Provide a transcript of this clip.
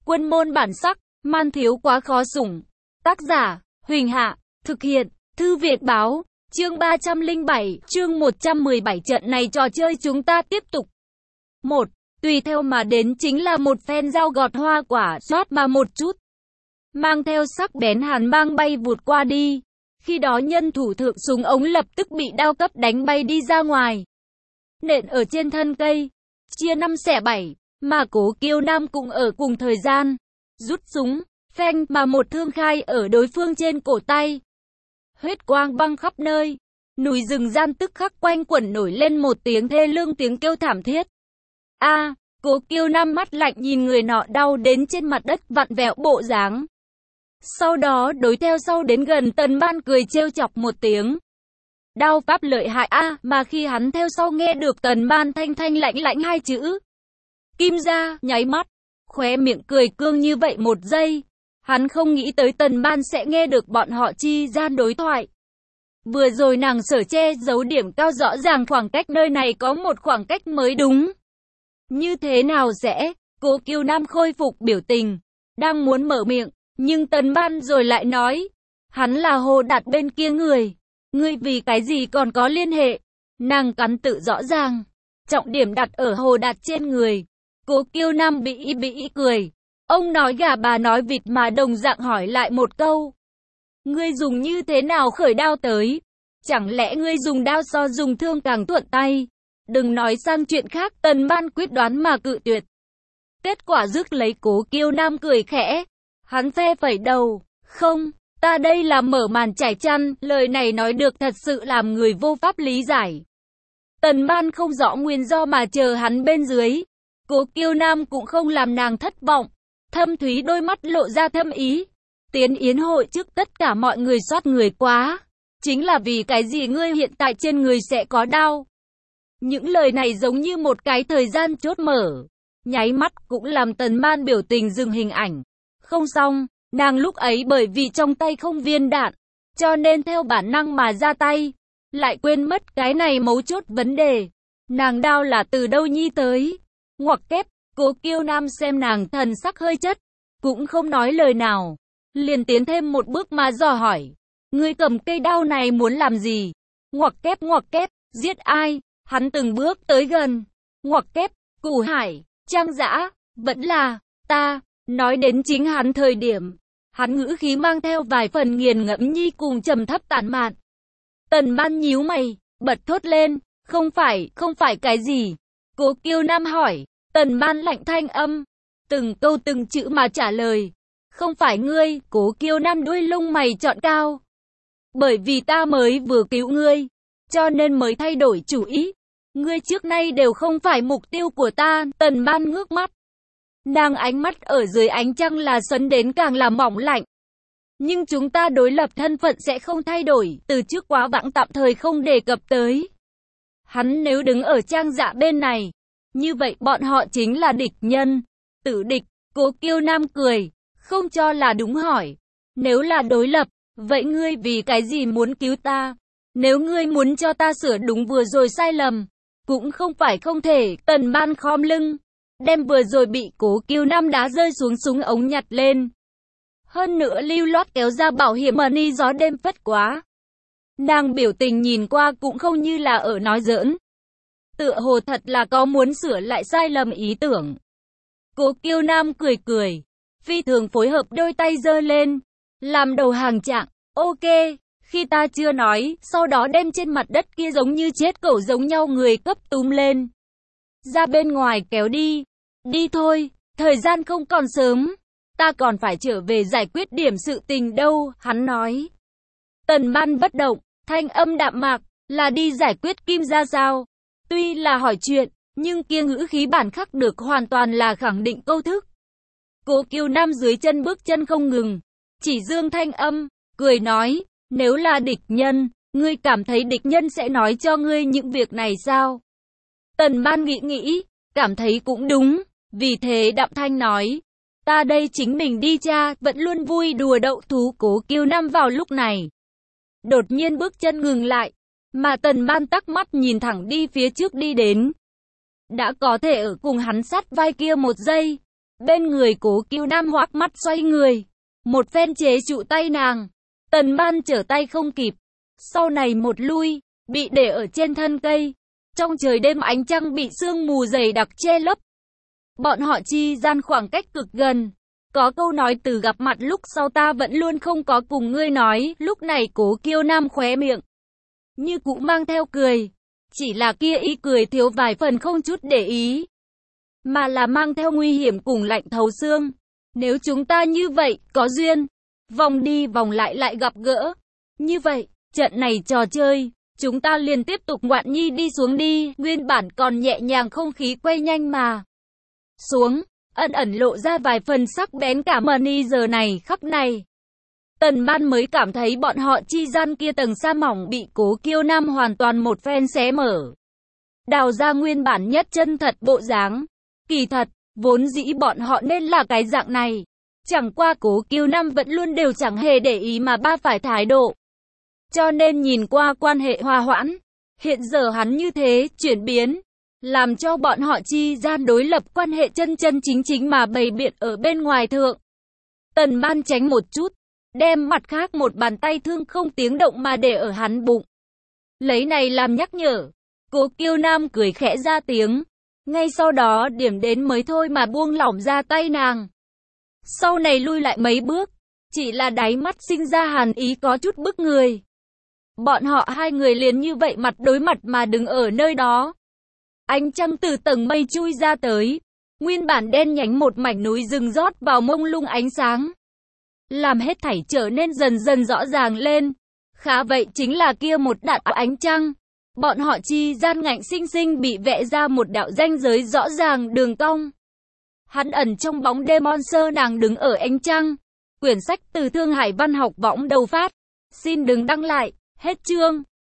Quân môn bản sắc, man thiếu quá khó sủng. Tác giả, Huỳnh Hạ, thực hiện, Thư Việt Báo, chương 307, chương 117 trận này trò chơi chúng ta tiếp tục. 1. Tùy theo mà đến chính là một phen dao gọt hoa quả, xoát mà một chút. Mang theo sắc bén hàn mang bay vụt qua đi. Khi đó nhân thủ thượng súng ống lập tức bị đao cấp đánh bay đi ra ngoài. Nện ở trên thân cây, chia 5 xẻ 7, mà Cố Kiêu Nam cũng ở cùng thời gian. Rút súng, phanh mà một thương khai ở đối phương trên cổ tay. Huyết quang băng khắp nơi. Núi rừng gian tức khắc quanh quẩn nổi lên một tiếng thê lương tiếng kêu thảm thiết. Cố Kiêu Nam mắt lạnh nhìn người nọ đau đến trên mặt đất vặn vẹo bộ dáng. Sau đó đối theo sau đến gần Tần Ban cười trêu chọc một tiếng. Đao pháp lợi hại mà khi hắn theo sau nghe được Tần Ban thanh thanh lãnh lãnh hai chữ Kim gia, nháy mắt, khóe miệng cười cương như vậy một giây. Hắn không nghĩ tới Tần Ban sẽ nghe được bọn họ chi gian đối thoại. Vừa rồi nàng sở che giấu điểm cao rõ ràng khoảng cách nơi này có một khoảng cách mới đúng. Như thế nào sẽ? Cố Kiêu Nam khôi phục biểu tình, đang muốn mở miệng, nhưng Tần Ban rồi lại nói, hắn là Hồ Đạt bên kia người, ngươi vì cái gì còn có liên hệ? Nàng cắn tự rõ ràng, trọng điểm đặt ở Hồ Đạt trên người. Cố Kiêu Nam bĩ cười, ông nói gà bà nói vịt mà đồng dạng hỏi lại một câu. Ngươi dùng như thế nào khởi đao tới? Chẳng lẽ ngươi dùng đao so dùng thương càng thuận tay? Đừng nói sang chuyện khác, Tần Ban quyết đoán mà cự tuyệt. Kết quả rước lấy Cố Kiêu Nam cười khẽ. Hắn phe phẩy đầu, không, ta đây là mở màn trải chăn, lời này nói được thật sự làm người vô pháp lý giải. Tần Ban không rõ nguyên do mà chờ hắn bên dưới. Cố Kiêu Nam cũng không làm nàng thất vọng. Thâm thúy đôi mắt lộ ra thâm ý. Tiến yến hội trước tất cả mọi người soát người quá. Chính là vì cái gì ngươi hiện tại trên người sẽ có đau? Những lời này giống như một cái thời gian chốt mở. Nháy mắt cũng làm Tần Ban biểu tình dừng hình ảnh. Không xong, nàng lúc ấy bởi vì trong tay không viên đạn, cho nên theo bản năng mà ra tay. Lại quên mất cái này mấu chốt vấn đề. Nàng đao là từ đâu nhi tới? Ngoặc kép, Cố Kiêu Nam xem nàng thần sắc hơi chất, cũng không nói lời nào. Liền tiến thêm một bước mà dò hỏi. Ngươi cầm cây đao này muốn làm gì? Ngoặc kép, giết ai? Hắn từng bước tới gần. Ngoặc kép, Củ Hải, Trang Dã, vẫn là ta. Nói đến chính hắn thời điểm, hắn ngữ khí mang theo vài phần nghiền ngẫm nhi cùng trầm thấp tản mạn. Tần Ban nhíu mày, bật thốt lên, không phải cái gì? Cố Kiêu Nam hỏi. Tần Ban lạnh thanh âm, từng câu từng chữ mà trả lời. Không phải ngươi. Cố Kiêu Nam đuôi lông mày trọn cao. Bởi vì ta mới vừa cứu ngươi, cho nên mới thay đổi chủ ý. Ngươi trước nay đều không phải mục tiêu của ta. Tần Ban ngước mắt. Nàng ánh mắt ở dưới ánh trăng là xuân đến càng là mỏng lạnh. Nhưng chúng ta đối lập thân phận sẽ không thay đổi, từ trước quá vãng tạm thời không đề cập tới. Hắn nếu đứng ở Trang Dạ bên này, như vậy bọn họ chính là địch nhân, tử địch. Cố Kiêu Nam cười, không cho là đúng hỏi. Nếu là đối lập, vậy ngươi vì cái gì muốn cứu ta? Nếu ngươi muốn cho ta sửa đúng vừa rồi sai lầm, cũng không phải không thể. Tần Ban khom lưng, đem vừa rồi bị Cố Kiêu Nam đá rơi xuống súng ống nhặt lên. Hơn nữa lưu loát kéo ra bảo hiểm money gió đêm phất quá. Nàng biểu tình nhìn qua cũng không như là ở nói giỡn. Tựa hồ thật là có muốn sửa lại sai lầm ý tưởng. Cố Kiêu Nam cười, phi thường phối hợp đôi tay giơ lên, làm đầu hàng trạng. Ok, khi ta chưa nói, sau đó đem trên mặt đất kia giống như chết cẩu giống nhau người cấp túm lên. Ra bên ngoài kéo đi. Đi thôi, thời gian không còn sớm. Ta còn phải trở về giải quyết điểm sự tình đâu, hắn nói. Tần Ban bất động, thanh âm đạm mạc, là đi giải quyết Kim gia sao? Tuy là hỏi chuyện, nhưng kia ngữ khí bản khắc được hoàn toàn là khẳng định câu thức. Cố Kiêu Nam dưới chân bước chân không ngừng, chỉ dương thanh âm, cười nói, nếu là địch nhân, ngươi cảm thấy địch nhân sẽ nói cho ngươi những việc này sao? Tần Ban nghĩ, cảm thấy cũng đúng, vì thế đạm thanh nói, ta đây chính mình đi cha, vẫn luôn vui đùa đậu thú. Cố Kiêu Nam vào lúc này đột nhiên bước chân ngừng lại, mà Tần Ban tắc mắt nhìn thẳng đi phía trước đi đến. Đã có thể ở cùng hắn sát vai kia một giây, Bên người Cố Kiêu Nam hoắc mắt xoay người, một phen chế trụ tay nàng. Tần Ban trở tay không kịp, sau này một lui, bị để ở trên thân cây. Trong trời đêm ánh trăng bị sương mù dày đặc che lấp. Bọn họ chi gian khoảng cách cực gần. Có câu nói từ gặp mặt lúc sau ta vẫn luôn không có cùng ngươi nói. Lúc này Cố Kiêu Nam khóe miệng như cũ mang theo cười, chỉ là kia ý cười thiếu vài phần không chút để ý, mà là mang theo nguy hiểm cùng lạnh thấu xương. Nếu chúng ta như vậy, có duyên, vòng đi vòng lại gặp gỡ. Như vậy, trận này trò chơi, chúng ta liền tiếp tục ngoạn nhi đi xuống đi. Nguyên bản còn nhẹ nhàng không khí quay nhanh mà xuống, ẩn lộ ra vài phần sắc bén cả mani giờ này khắc này. Tần Ban mới cảm thấy bọn họ chi gian kia tầng sa mỏng bị Cố Kiêu Nam hoàn toàn một phen xé mở, đào ra nguyên bản nhất chân thật bộ dáng. Kỳ thật, vốn dĩ bọn họ nên là cái dạng này. Chẳng qua Cố Kiêu Nam vẫn luôn đều chẳng hề để ý mà ba phải thái độ. Cho nên nhìn qua quan hệ hòa hoãn. Hiện giờ hắn như thế, chuyển biến, làm cho bọn họ chi gian đối lập quan hệ chân chính mà bày biện ở bên ngoài thượng. Tần Ban tránh một chút, đem mặt khác một bàn tay thương không tiếng động mà để ở hắn bụng. Lấy này làm nhắc nhở. Cố Kiêu Nam cười khẽ ra tiếng. Ngay sau đó điểm đến mới thôi mà buông lỏng ra tay nàng. Sau này lui lại mấy bước, chỉ là đáy mắt sinh ra hàn ý có chút bức người. Bọn họ hai người liền như vậy mặt đối mặt mà đứng ở nơi đó. Ánh trăng từ tầng mây chui ra tới, nguyên bản đen nhánh một mảnh núi rừng rót vào mông lung ánh sáng, làm hết thảy trở nên dần dần rõ ràng lên. Khá vậy chính là kia một đạo ánh trăng. Bọn họ chi gian ngạnh sinh sinh bị vẽ ra một đạo ranh giới rõ ràng đường cong. Hắn ẩn trong bóng đêm monster, nàng đứng ở ánh trăng. Quyển sách từ Thương Hải Văn học võng đầu phát. Xin đừng đăng lại. Hết chương.